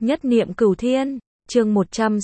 Nhất niệm cửu thiên, chương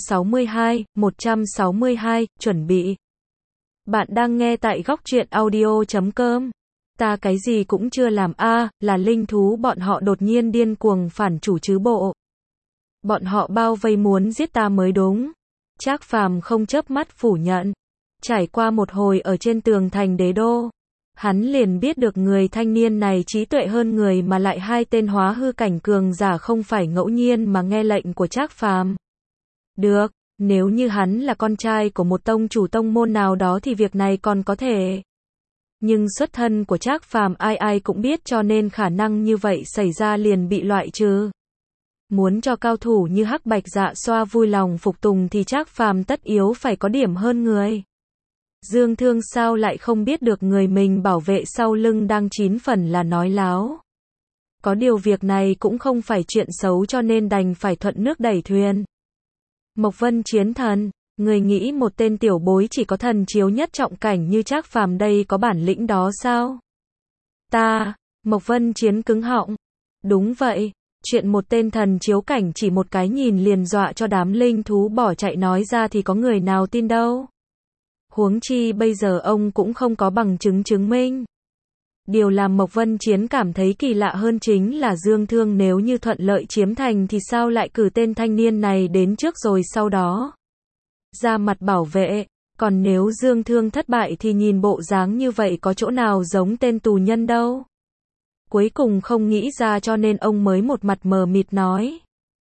162, chuẩn bị. Bạn đang nghe tại góc truyện audio.com. Ta cái gì cũng chưa làm là linh thú bọn họ đột nhiên điên cuồng phản chủ chứ bộ. Bọn họ bao vây muốn giết ta mới đúng. Trác Phàm không chớp mắt phủ nhận. Trải qua một hồi ở trên tường thành đế đô, hắn liền biết được người thanh niên này trí tuệ hơn người mà lại hai tên hóa hư cảnh cường giả không phải ngẫu nhiên mà nghe lệnh của Trác Phàm. Được, nếu như hắn là con trai của một tông chủ tông môn nào đó thì việc này còn có thể. Nhưng xuất thân của Trác Phàm ai ai cũng biết cho nên khả năng như vậy xảy ra liền bị loại trừ. Muốn cho cao thủ như Hắc Bạch Dạ Xoa vui lòng phục tùng thì Trác Phàm tất yếu phải có điểm hơn người. Dương Thương sao lại không biết được người mình bảo vệ sau lưng đang 9 phần là nói láo. Có điều việc này cũng không phải chuyện xấu cho nên đành phải thuận nước đẩy thuyền. Mộc Vân chiến thần, người nghĩ một tên tiểu bối chỉ có thần chiếu nhất trọng cảnh như Trác Phàm đây có bản lĩnh đó sao? Mộc Vân chiến cứng họng. Đúng vậy, chuyện một tên thần chiếu cảnh chỉ một cái nhìn liền dọa cho đám linh thú bỏ chạy nói ra thì có người nào tin đâu. Huống chi bây giờ ông cũng không có bằng chứng chứng minh. Điều làm Mộc Vân Chiến cảm thấy kỳ lạ hơn chính là Dương Thương nếu như thuận lợi chiếm thành thì sao lại cử tên thanh niên này đến trước rồi sau đó ra mặt bảo vệ, còn nếu Dương Thương thất bại thì nhìn bộ dáng như vậy có chỗ nào giống tên tù nhân đâu. Cuối cùng không nghĩ ra cho nên ông mới một mặt mờ mịt nói.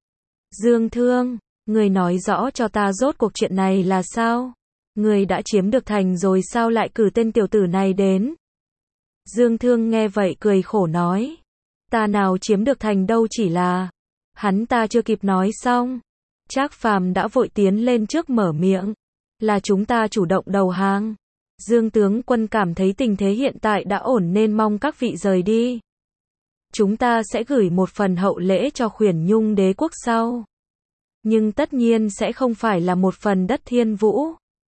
Dương Thương, người nói rõ cho ta rốt cuộc chuyện này là sao? Người đã chiếm được thành rồi sao lại cử tên tiểu tử này đến? Dương Thương nghe vậy cười khổ nói. Ta nào chiếm được thành đâu, chỉ là... Hắn ta chưa kịp nói xong. Trác Phàm đã vội tiến lên trước mở miệng. Là chúng ta chủ động đầu hàng. Dương tướng quân cảm thấy tình thế hiện tại đã ổn nên mong các vị rời đi. Chúng ta sẽ gửi một phần hậu lễ cho Khuyển Nhung đế quốc sau. Nhưng tất nhiên sẽ không phải là một phần đất Thiên Vũ.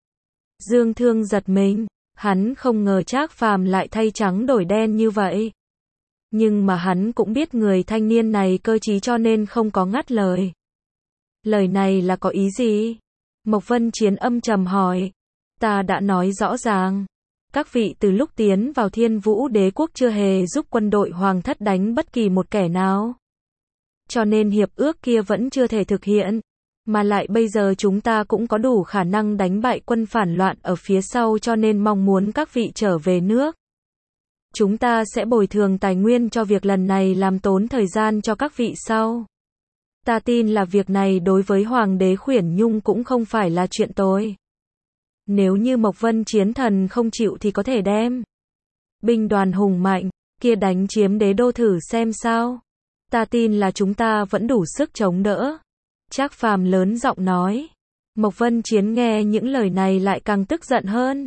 Dương Thương giật mình, hắn không ngờ Trác Phàm lại thay trắng đổi đen như vậy. Nhưng mà hắn cũng biết người thanh niên này cơ trí cho nên không có ngắt lời. Lời này là có ý gì? Mộc Vân Chiến âm trầm hỏi. Ta đã nói rõ ràng. Các vị từ lúc tiến vào Thiên Vũ đế quốc chưa hề giúp quân đội hoàng thất đánh bất kỳ một kẻ nào. Cho nên hiệp ước kia vẫn chưa thể thực hiện. Mà lại bây giờ chúng ta cũng có đủ khả năng đánh bại quân phản loạn ở phía sau cho nên mong muốn các vị trở về nước. Chúng ta sẽ bồi thường tài nguyên cho việc lần này làm tốn thời gian cho các vị sau. Ta tin là việc này đối với Hoàng đế Khuyển Nhung cũng không phải là chuyện tồi. Nếu như Mộc Vân chiến thần không chịu thì có thể đem binh đoàn hùng mạnh kia đánh chiếm đế đô thử xem sao. Ta tin là chúng ta vẫn đủ sức chống đỡ. Trác Phàm lớn giọng nói. Mộc Vân Chiến nghe những lời này lại càng tức giận hơn.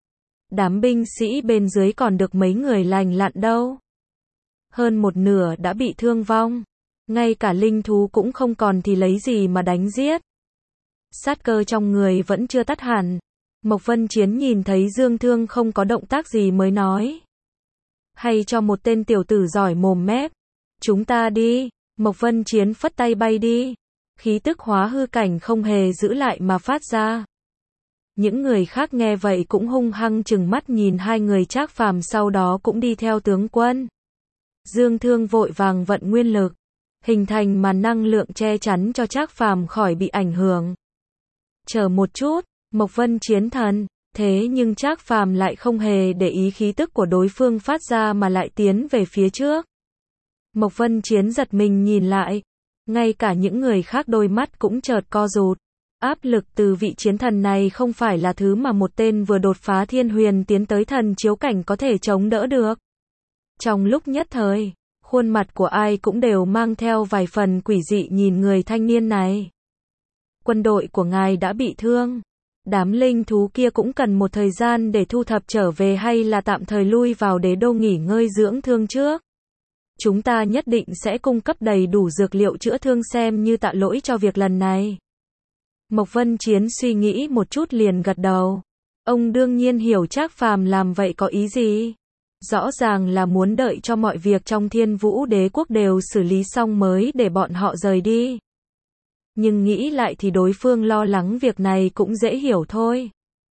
Đám binh sĩ bên dưới còn được mấy người lành lặn đâu. Hơn một nửa đã bị thương vong. Ngay cả linh thú cũng không còn thì lấy gì mà đánh giết. Sát cơ trong người vẫn chưa tắt hẳn. Mộc Vân Chiến nhìn thấy Dương Thương không có động tác gì mới nói. Hay cho một tên tiểu tử giỏi mồm mép. Chúng ta đi. Mộc Vân Chiến phất tay bay đi. Khí tức hóa hư cảnh không hề giữ lại mà phát ra. Những người khác nghe vậy cũng hung hăng trừng mắt nhìn hai người Trác Phàm sau đó cũng đi theo tướng quân. Dương Thương vội vàng vận nguyên lực, hình thành màn năng lượng che chắn cho Trác Phàm khỏi bị ảnh hưởng. Chờ một chút, Mộc Vân chiến thần, thế nhưng Trác Phàm lại không hề để ý khí tức của đối phương phát ra mà lại tiến về phía trước. Mộc Vân chiến giật mình nhìn lại. Ngay cả những người khác đôi mắt cũng chợt co rụt. Áp lực từ vị chiến thần này không phải là thứ mà một tên vừa đột phá thiên huyền tiến tới thần chiếu cảnh có thể chống đỡ được. Trong lúc nhất thời, khuôn mặt của ai cũng đều mang theo vài phần quỷ dị nhìn người thanh niên này. Quân đội của ngài đã bị thương. Đám linh thú kia cũng cần một thời gian để thu thập trở về hay là tạm thời lui vào đế đô nghỉ ngơi dưỡng thương trước? Chúng ta nhất định sẽ cung cấp đầy đủ dược liệu chữa thương xem như tạ lỗi cho việc lần này. Mộc Vân Chiến suy nghĩ một chút liền gật đầu. Ông đương nhiên hiểu Trác Phàm làm vậy có ý gì. Rõ ràng là muốn đợi cho mọi việc trong Thiên Vũ đế quốc đều xử lý xong mới để bọn họ rời đi. Nhưng nghĩ lại thì đối phương lo lắng việc này cũng dễ hiểu thôi.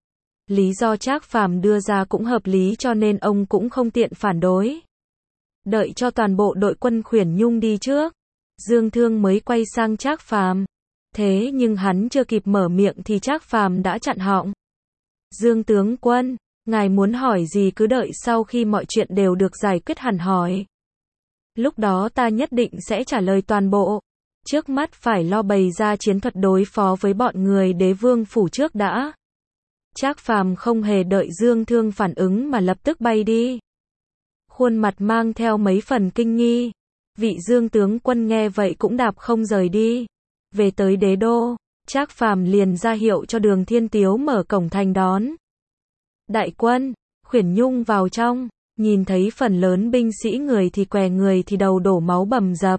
Lý do Trác Phàm đưa ra cũng hợp lý cho nên ông cũng không tiện phản đối. Đợi cho toàn bộ đội quân Khuyển Nhung đi trước, Dương Thương mới quay sang Trác Phàm. Thế nhưng hắn chưa kịp mở miệng thì Trác Phàm đã chặn họng. Dương tướng quân, ngài muốn hỏi gì cứ đợi sau khi mọi chuyện đều được giải quyết hẳn hỏi. Lúc đó ta nhất định sẽ trả lời toàn bộ. Trước mắt phải lo bày ra chiến thuật đối phó với bọn người Đế Vương phủ trước đã. Trác Phàm không hề đợi Dương Thương phản ứng mà lập tức bay đi. Khuôn mặt mang theo mấy phần kinh nghi. Vị Dương tướng quân nghe vậy cũng đạp không rời đi. Về tới đế đô, Trác Phàm liền ra hiệu cho Đường Thiên Tiếu mở cổng thành đón. Đại quân, Khuyển Nhung vào trong, nhìn thấy phần lớn binh sĩ người thì què người thì đầu đổ máu bầm dập.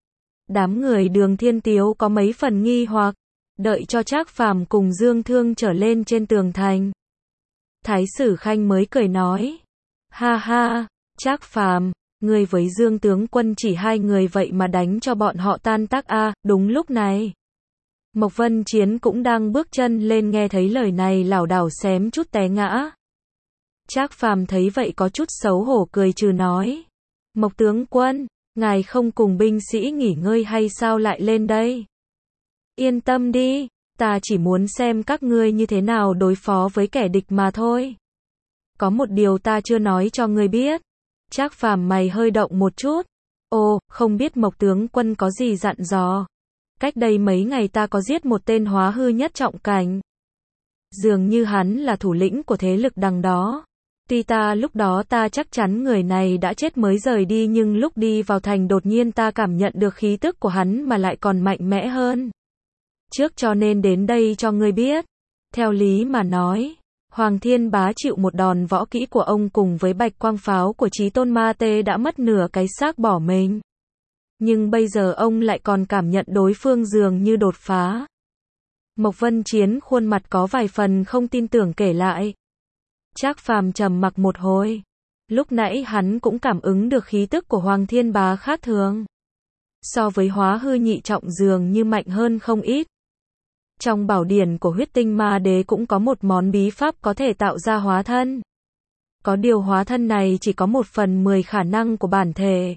Đám người Đường Thiên Tiếu có mấy phần nghi hoặc, đợi cho Trác Phàm cùng Dương Thương trở lên trên tường thành. Thái Sử Khanh mới cười nói, ha ha, Trác Phàm, ngươi với Dương tướng quân chỉ hai người vậy mà đánh cho bọn họ tan tác a. Đúng lúc này, Mộc Vân Chiến cũng đang bước chân lên nghe thấy lời này lảo đảo xém chút té ngã. Trác Phàm thấy vậy có chút xấu hổ cười trừ nói, Mộc tướng quân, ngài không cùng binh sĩ nghỉ ngơi hay sao lại lên đây? Yên tâm đi, ta chỉ muốn xem các ngươi như thế nào đối phó với kẻ địch mà thôi. Có một điều ta chưa nói cho ngươi biết. Trác Phàm mày hơi động một chút. Ồ, không biết Mộc tướng quân có gì dặn dò. Cách đây mấy ngày ta có giết một tên hóa hư nhất trọng cảnh. Dường như hắn là thủ lĩnh của thế lực đằng đó. Tuy lúc đó ta chắc chắn người này đã chết mới rời đi nhưng lúc đi vào thành đột nhiên ta cảm nhận được khí tức của hắn mà lại còn mạnh mẽ hơn. Trước cho nên đến đây cho ngươi biết. Theo lý mà nói, Hoàng Thiên Bá chịu một đòn võ kỹ của ông cùng với bạch quang pháo của Chí Tôn Ma Tê đã mất nửa cái xác bỏ mình. Nhưng bây giờ ông lại còn cảm nhận đối phương dường như đột phá. Mộc Vân Chiến khuôn mặt có vài phần không tin tưởng kể lại. Trác Phàm trầm mặc một hồi. Lúc nãy hắn cũng cảm ứng được khí tức của Hoàng Thiên Bá khác thường. So với hóa hư nhị trọng dường như mạnh hơn không ít. Trong bảo điển của Huyết Tinh Ma Đế cũng có một món bí pháp có thể tạo ra hóa thân. Có điều hóa thân này chỉ có 1/10 khả năng của bản thể.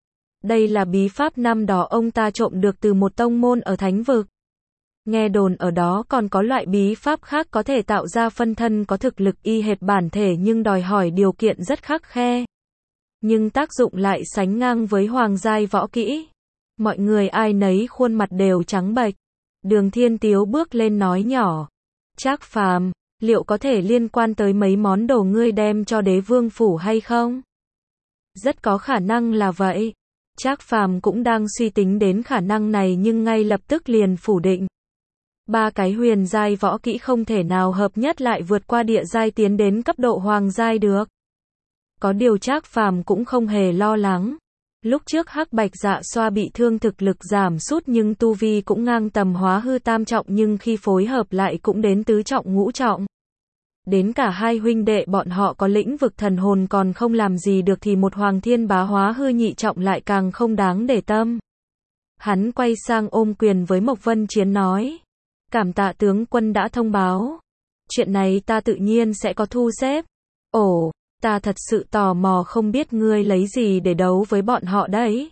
Đây là bí pháp năm đó ông ta trộm được từ một tông môn ở Thánh Vực. Nghe đồn ở đó còn có loại bí pháp khác có thể tạo ra phân thân có thực lực y hệt bản thể nhưng đòi hỏi điều kiện rất khắt khe. Nhưng tác dụng lại sánh ngang với hoàng giai võ kỹ. Mọi người ai nấy khuôn mặt đều trắng bệch. Đường Thiên Tiếu bước lên nói nhỏ. Trác Phàm, liệu có thể liên quan tới mấy món đồ ngươi đem cho Đế Vương phủ hay không? Rất có khả năng là vậy. Trác Phàm cũng đang suy tính đến khả năng này nhưng ngay lập tức liền phủ định. 3 cái huyền giai võ kỹ không thể nào hợp nhất lại vượt qua địa giai tiến đến cấp độ hoàng giai được. Có điều Trác Phàm cũng không hề lo lắng. Lúc trước Hắc Bạch Dạ Xoa bị thương thực lực giảm sút nhưng tu vi cũng ngang tầm hóa hư tam trọng nhưng khi phối hợp lại cũng đến tứ trọng ngũ trọng. Đến cả hai huynh đệ bọn họ có lĩnh vực thần hồn còn không làm gì được thì một Hoàng Thiên Bá hóa hư nhị trọng lại càng không đáng để tâm. Hắn quay sang ôm quyền với Mộc Vân Chiến nói. Cảm tạ tướng quân đã thông báo. Chuyện này ta tự nhiên sẽ có thu xếp. Ồ, ta thật sự tò mò không biết ngươi lấy gì để đấu với bọn họ đấy.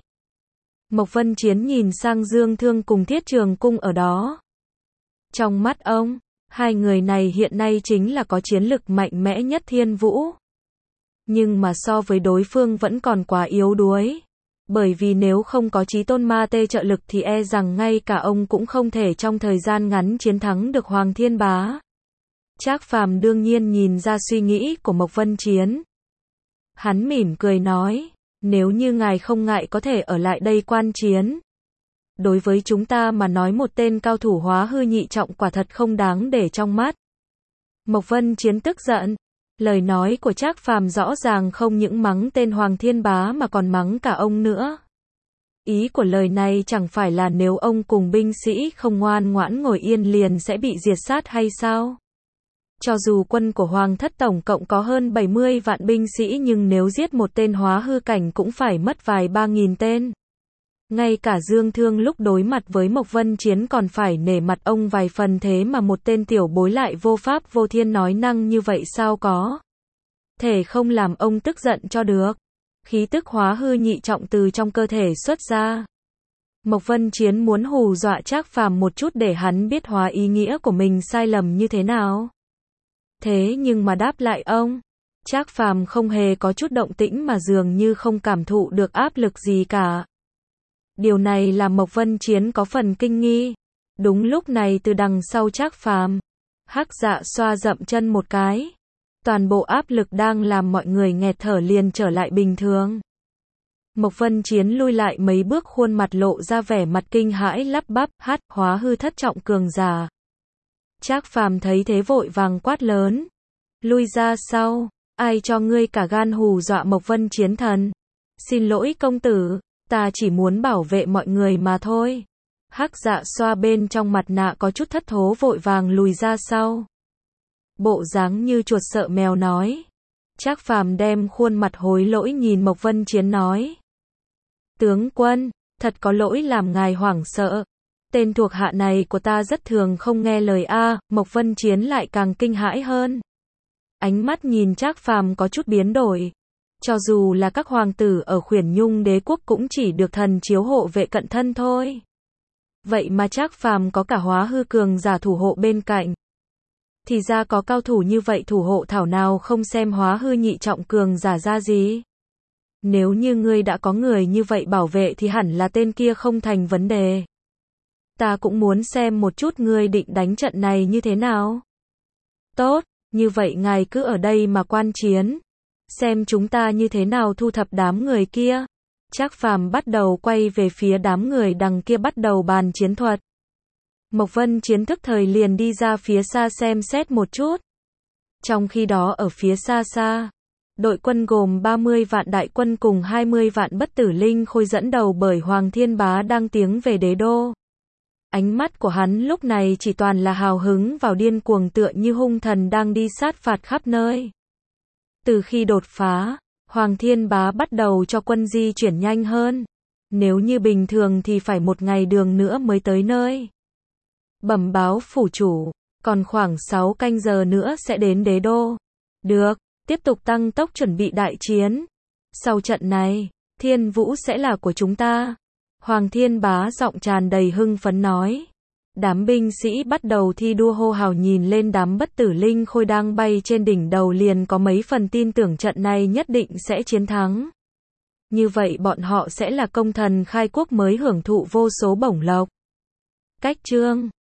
Mộc Vân Chiến nhìn sang Dương Thương cùng Thiết Trường Cung ở đó. Trong mắt ông, hai người này hiện nay chính là có chiến lực mạnh mẽ nhất Thiên Vũ. Nhưng mà so với đối phương vẫn còn quá yếu đuối. Bởi vì nếu không có Chí Tôn Ma Tê trợ lực thì e rằng ngay cả ông cũng không thể trong thời gian ngắn chiến thắng được Hoàng Thiên Bá. Trác Phàm đương nhiên nhìn ra suy nghĩ của Mộc Vân Chiến. Hắn mỉm cười nói, nếu như ngài không ngại có thể ở lại đây quan chiến. Đối với chúng ta mà nói một tên cao thủ hóa hư nhị trọng quả thật không đáng để trong mắt. Mộc Vân Chiến tức giận. Lời nói của Trác Phàm rõ ràng không những mắng tên Hoàng Thiên Bá mà còn mắng cả ông nữa. Ý của lời này chẳng phải là nếu ông cùng binh sĩ không ngoan ngoãn ngồi yên liền sẽ bị diệt sát hay sao? Cho dù quân của Hoàng thất tổng cộng có hơn 70 vạn binh sĩ nhưng nếu giết một tên hóa hư cảnh cũng phải mất vài 3.000 tên. Ngay cả Dương Thương lúc đối mặt với Mộc Vân Chiến còn phải nể mặt ông vài phần, thế mà một tên tiểu bối lại vô pháp vô thiên nói năng như vậy, sao có thể không làm ông tức giận cho được. Khí tức hóa hư nhị trọng từ trong cơ thể xuất ra. Mộc Vân Chiến muốn hù dọa Trác Phàm một chút để hắn biết hóa ý nghĩa của mình sai lầm như thế nào. Thế nhưng mà đáp lại ông, Trác Phàm không hề có chút động tĩnh mà dường như không cảm thụ được áp lực gì cả. Điều này làm Mộc Vân Chiến có phần kinh nghi. Đúng lúc này từ đằng sau Trác Phàm, Hắc Dạ Xoa dậm chân một cái. Toàn bộ áp lực đang làm mọi người nghẹt thở liền trở lại bình thường. Mộc Vân Chiến lui lại mấy bước, khuôn mặt lộ ra vẻ mặt kinh hãi, lắp bắp, hóa hư thất trọng cường giả. Trác Phàm thấy thế vội vàng quát lớn, lui ra sau, ai cho ngươi cả gan hù dọa Mộc Vân Chiến thần. Xin lỗi công tử, ta chỉ muốn bảo vệ mọi người mà thôi. Hắc Dạ Xoa bên trong mặt nạ có chút thất thố vội vàng lùi ra sau. Bộ dáng như chuột sợ mèo nói. Trác Phàm đem khuôn mặt hối lỗi nhìn Mộc Vân Chiến nói, tướng quân, thật có lỗi làm ngài hoảng sợ. Tên thuộc hạ này của ta rất thường không nghe lời a. Mộc Vân Chiến lại càng kinh hãi hơn. Ánh mắt nhìn Trác Phàm có chút biến đổi. Cho dù là các hoàng tử ở Khuyển Nhung đế quốc cũng chỉ được thần chiếu hộ vệ cận thân thôi. Vậy mà Trác Phàm có cả hóa hư cường giả thủ hộ bên cạnh. Thì ra có cao thủ như vậy thủ hộ, thảo nào không xem hóa hư nhị trọng cường giả ra gì. Nếu như ngươi đã có người như vậy bảo vệ thì hẳn là tên kia không thành vấn đề. Ta cũng muốn xem một chút ngươi định đánh trận này như thế nào. Tốt, như vậy ngài cứ ở đây mà quan chiến. Xem chúng ta như thế nào thu thập đám người kia. Trác Phàm bắt đầu quay về phía đám người đằng kia bắt đầu bàn chiến thuật. Mộc Vân Chiến thức thời liền đi ra phía xa xem xét một chút. Trong khi đó ở phía xa xa, đội quân gồm 30 vạn đại quân cùng 20 vạn bất tử linh khôi dẫn đầu bởi Hoàng Thiên Bá đang tiến về đế đô. Ánh mắt của hắn lúc này chỉ toàn là hào hứng vào điên cuồng, tựa như hung thần đang đi sát phạt khắp nơi. Từ khi đột phá, Hoàng Thiên Bá bắt đầu cho quân di chuyển nhanh hơn. Nếu như bình thường thì phải một ngày đường nữa mới tới nơi. Bẩm báo phủ chủ, còn khoảng 6 canh giờ nữa sẽ đến đế đô. Được, tiếp tục tăng tốc chuẩn bị đại chiến. Sau trận này, Thiên Vũ sẽ là của chúng ta. Hoàng Thiên Bá giọng tràn đầy hưng phấn nói. Đám binh sĩ bắt đầu thi đua hô hào, nhìn lên đám bất tử linh khôi đang bay trên đỉnh đầu liền có mấy phần tin tưởng trận này nhất định sẽ chiến thắng. Như vậy bọn họ sẽ là công thần khai quốc mới hưởng thụ vô số bổng lộc. Cách chương